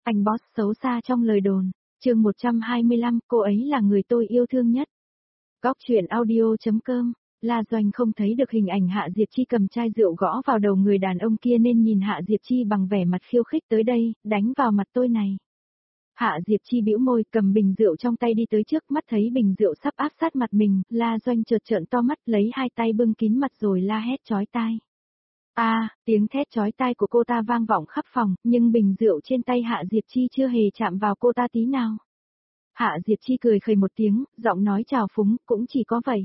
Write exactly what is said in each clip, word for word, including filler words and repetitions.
Anh boss xấu xa trong lời đồn. Chương một trăm hai mươi lăm, cô ấy là người tôi yêu thương nhất. Góc truyện audio.com. La Doanh không thấy được hình ảnh Hạ Diệp Chi cầm chai rượu gõ vào đầu người đàn ông kia nên nhìn Hạ Diệp Chi bằng vẻ mặt khiêu khích tới đây, đánh vào mặt tôi này. Hạ Diệp Chi bĩu môi, cầm bình rượu trong tay đi tới trước, mắt thấy bình rượu sắp áp sát mặt mình, La Doanh chợt trợn to mắt, lấy hai tay bưng kín mặt rồi la hét chói tai. A, à, tiếng thét chói tai của cô ta vang vọng khắp phòng, nhưng bình rượu trên tay Hạ Diệp Chi chưa hề chạm vào cô ta tí nào. Hạ Diệp Chi cười khẩy một tiếng, giọng nói trào phúng, cũng chỉ có vậy.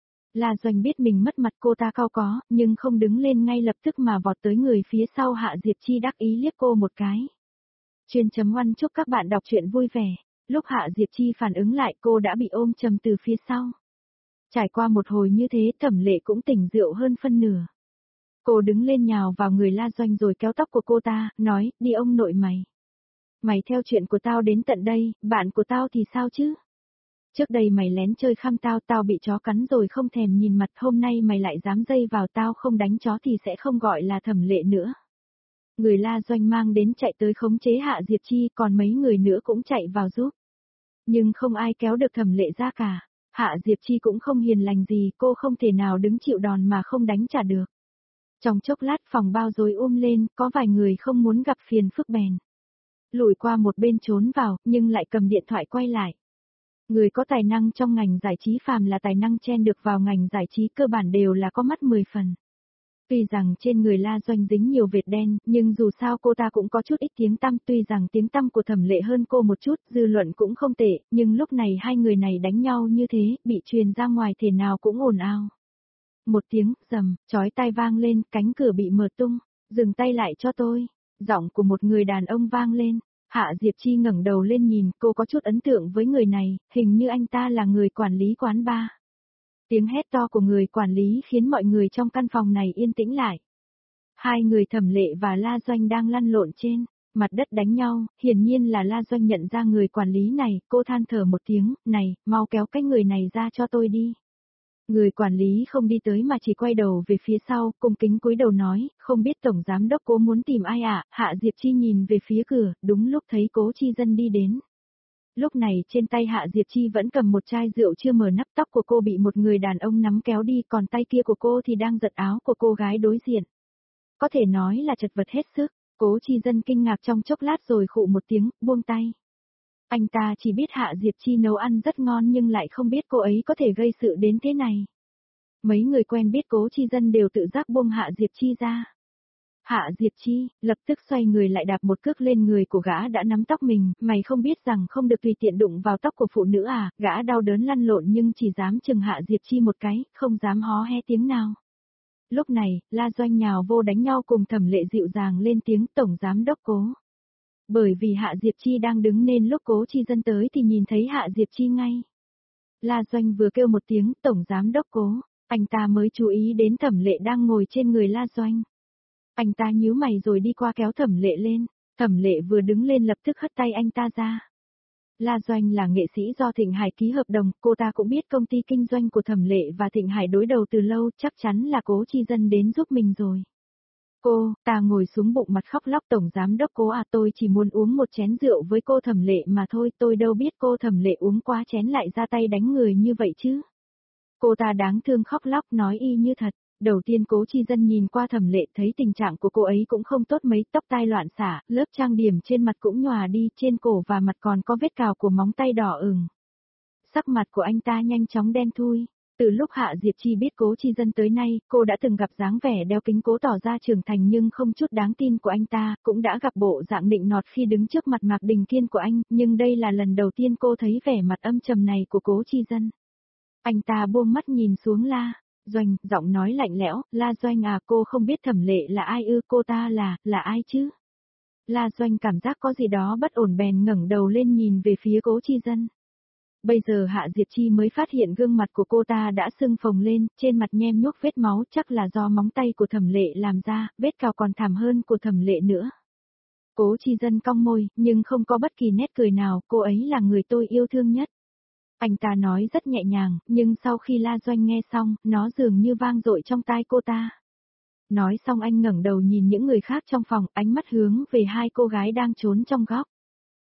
La Doanh biết mình mất mặt, cô ta cau có, nhưng không đứng lên ngay lập tức mà vọt tới người phía sau Hạ Diệp Chi, đắc ý liếc cô một cái. Chuyên chấm oăn chúc các bạn đọc truyện vui vẻ. Lúc Hạ Diệp Chi phản ứng lại, cô đã bị ôm chầm từ phía sau. Trải qua một hồi như thế, Thẩm Lệ cũng tỉnh rượu hơn phân nửa. Cô đứng lên nhào vào người La Doanh rồi kéo tóc của cô ta, nói, đi ông nội mày. Mày theo chuyện của tao đến tận đây, bạn của tao thì sao chứ? Trước đây mày lén chơi khăm tao, tao bị chó cắn rồi không thèm nhìn mặt, hôm nay mày lại dám dây vào tao, không đánh chó thì sẽ không gọi là Thẩm Lệ nữa. Người La Doanh mang đến chạy tới khống chế Hạ Diệp Chi, còn mấy người nữa cũng chạy vào giúp. Nhưng không ai kéo được Thẩm Lệ ra cả. Hạ Diệp Chi cũng không hiền lành gì, cô không thể nào đứng chịu đòn mà không đánh trả được. Trong chốc lát phòng bao rối um lên, có vài người không muốn gặp phiền phức bèn lùi qua một bên trốn vào, nhưng lại cầm điện thoại quay lại. Người có tài năng trong ngành giải trí, phàm là tài năng chen được vào ngành giải trí cơ bản đều là có mắt mười phần. Tuy rằng trên người La Doanh dính nhiều vệt đen, nhưng dù sao cô ta cũng có chút ít tiếng tăm, tuy rằng tiếng tăm của Thẩm Lệ hơn cô một chút, dư luận cũng không tệ, nhưng lúc này hai người này đánh nhau như thế, bị truyền ra ngoài thể nào cũng ồn ào. Một tiếng rầm, chói tai vang lên, cánh cửa bị mở tung, dừng tay lại cho tôi. Giọng của một người đàn ông vang lên. Hạ Diệp Chi ngẩng đầu lên nhìn, cô có chút ấn tượng với người này, hình như anh ta là người quản lý quán bar. Tiếng hét to của người quản lý khiến mọi người trong căn phòng này yên tĩnh lại. Hai người Thẩm Lệ và La Doanh đang lăn lộn trên mặt đất đánh nhau, hiển nhiên là La Doanh nhận ra người quản lý này, cô than thở một tiếng, này, mau kéo cái người này ra cho tôi đi. Người quản lý không đi tới mà chỉ quay đầu về phía sau, cung kính cúi đầu nói, không biết Tổng Giám Đốc Cố muốn tìm ai ạ? À? Hạ Diệp Chi nhìn về phía cửa, đúng lúc thấy Cố Chi Dân đi đến. Lúc này trên tay Hạ Diệp Chi vẫn cầm một chai rượu chưa mở nắp, tóc của cô bị một người đàn ông nắm kéo đi, còn tay kia của cô thì đang giật áo của cô gái đối diện. Có thể nói là chật vật hết sức. Cố Chi Dân kinh ngạc trong chốc lát rồi khụ một tiếng, buông tay. Anh ta chỉ biết Hạ Diệp Chi nấu ăn rất ngon nhưng lại không biết cô ấy có thể gây sự đến thế này. Mấy người quen biết Cố Chi Dân đều tự giác buông Hạ Diệp Chi ra. Hạ Diệp Chi, lập tức xoay người lại đạp một cước lên người của gã đã nắm tóc mình, mày không biết rằng không được tùy tiện đụng vào tóc của phụ nữ à? Gã đau đớn lăn lộn nhưng chỉ dám chừng Hạ Diệp Chi một cái, không dám hó he tiếng nào. Lúc này, La Doanh nhào vô đánh nhau cùng Thẩm Lệ dịu dàng lên tiếng, Tổng Giám Đốc Cố. Bởi vì Hạ Diệp Chi đang đứng nên lúc Cố Chi Dân tới thì nhìn thấy Hạ Diệp Chi ngay. La Doanh vừa kêu một tiếng, Tổng Giám Đốc Cố, anh ta mới chú ý đến Thẩm Lệ đang ngồi trên người La Doanh. Anh ta nhíu mày rồi đi qua kéo Thẩm Lệ lên, Thẩm Lệ vừa đứng lên lập tức hất tay anh ta ra. La Doanh là nghệ sĩ do Thịnh Hải ký hợp đồng, cô ta cũng biết công ty kinh doanh của Thẩm Lệ và Thịnh Hải đối đầu từ lâu, chắc chắn là Cố Chi Dân đến giúp mình rồi. Cô, ta ngồi xuống bụng mặt khóc lóc, Tổng Giám Đốc Cố à, tôi chỉ muốn uống một chén rượu với cô Thẩm Lệ mà thôi, tôi đâu biết cô Thẩm Lệ uống quá chén lại ra tay đánh người như vậy chứ. Cô ta đáng thương khóc lóc nói y như thật. Đầu tiên Cố Chi Dân nhìn qua Thẩm Lệ thấy tình trạng của cô ấy cũng không tốt mấy, tóc tai loạn xả, lớp trang điểm trên mặt cũng nhòa đi, trên cổ và mặt còn có vết cào của móng tay đỏ ửng. Sắc mặt của anh ta nhanh chóng đen thui. Từ lúc Hạ Diệp Chi biết Cố Chi Dân tới nay, cô đã từng gặp dáng vẻ đeo kính cố tỏ ra trưởng thành nhưng không chút đáng tin của anh ta, cũng đã gặp bộ dạng nịnh nọt khi đứng trước mặt Mạc Đình Kiên của anh, nhưng đây là lần đầu tiên cô thấy vẻ mặt âm trầm này của Cố Chi Dân. Anh ta buông mắt nhìn xuống La Doanh, giọng nói lạnh lẽo, La Doanh à, cô không biết Thẩm Lệ là ai ư? Cô ta là, là ai chứ? La Doanh cảm giác có gì đó bất ổn bèn ngẩng đầu lên nhìn về phía Cố Chi Dân. Bây giờ Hạ Diệp Chi mới phát hiện gương mặt của cô ta đã sưng phồng lên, trên mặt nhem nhuốc vết máu, chắc là do móng tay của Thẩm Lệ làm ra, vết cào còn thảm hơn của Thẩm Lệ nữa. Cố Chi Dân cong môi, nhưng không có bất kỳ nét cười nào, cô ấy là người tôi yêu thương nhất. Anh ta nói rất nhẹ nhàng, nhưng sau khi La Doanh nghe xong, nó dường như vang dội trong tai cô ta. Nói xong anh ngẩng đầu nhìn những người khác trong phòng, ánh mắt hướng về hai cô gái đang trốn trong góc.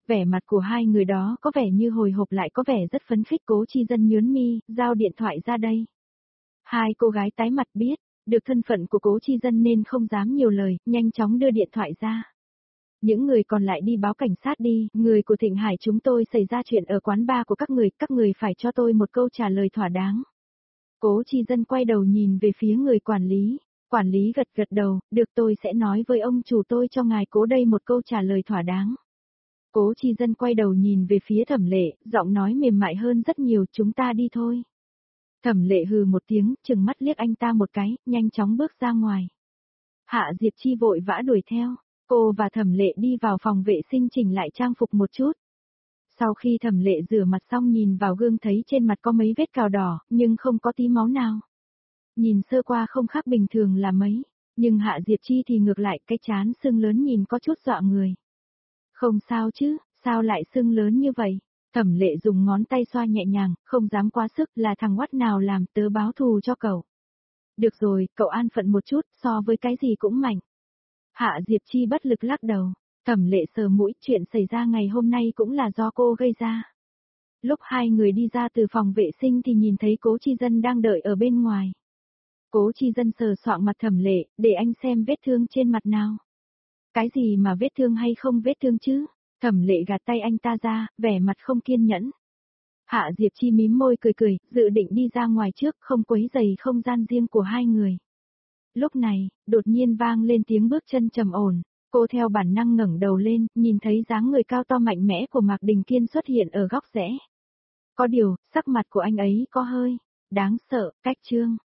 Vẻ mặt của hai người đó có vẻ như hồi hộp lại có vẻ rất phấn khích. Cố Chi Dân nhướng mi, giao điện thoại ra đây. Hai cô gái tái mặt biết, được thân phận của Cố Chi Dân nên không dám nhiều lời, nhanh chóng đưa điện thoại ra. Những người còn lại đi báo cảnh sát đi, người của Thịnh Hải chúng tôi xảy ra chuyện ở quán bar của các người, các người phải cho tôi một câu trả lời thỏa đáng. Cố Chi Dân quay đầu nhìn về phía người quản lý, quản lý gật gật đầu, được tôi sẽ nói với ông chủ tôi cho ngài Cố đây một câu trả lời thỏa đáng. Cố Chi Dân quay đầu nhìn về phía Thẩm Lệ, giọng nói mềm mại hơn rất nhiều, chúng ta đi thôi. Thẩm Lệ hừ một tiếng, chừng mắt liếc anh ta một cái, nhanh chóng bước ra ngoài. Hạ Diệp Chi vội vã đuổi theo, cô và Thẩm Lệ đi vào phòng vệ sinh chỉnh lại trang phục một chút. Sau khi Thẩm Lệ rửa mặt xong nhìn vào gương thấy trên mặt có mấy vết cào đỏ, nhưng không có tí máu nào. Nhìn sơ qua không khác bình thường là mấy, nhưng Hạ Diệp Chi thì ngược lại, cái trán sưng lớn nhìn có chút dọa người. Không sao chứ, sao lại sưng lớn như vậy? Thẩm Lệ dùng ngón tay xoa nhẹ nhàng, không dám quá sức, là thằng oắt nào làm, tớ báo thù cho cậu. Được rồi, cậu an phận một chút, so với cái gì cũng mạnh. Hạ Diệp Chi bất lực lắc đầu, Thẩm Lệ sờ mũi, chuyện xảy ra ngày hôm nay cũng là do cô gây ra. Lúc hai người đi ra từ phòng vệ sinh thì nhìn thấy Cố Chi Dân đang đợi ở bên ngoài. Cố Chi Dân sờ soạng mặt Thẩm Lệ, để anh xem vết thương trên mặt nào. Cái gì mà vết thương hay không vết thương chứ? Thẩm Lệ gạt tay anh ta ra, vẻ mặt không kiên nhẫn. Hạ Diệp Chi mím môi cười cười, dự định đi ra ngoài trước, không quấy rầy không gian riêng của hai người. Lúc này, đột nhiên vang lên tiếng bước chân trầm ổn, cô theo bản năng ngẩng đầu lên, nhìn thấy dáng người cao to mạnh mẽ của Mạc Đình Kiên xuất hiện ở góc rẽ. Có điều, sắc mặt của anh ấy có hơi đáng sợ, cách trương.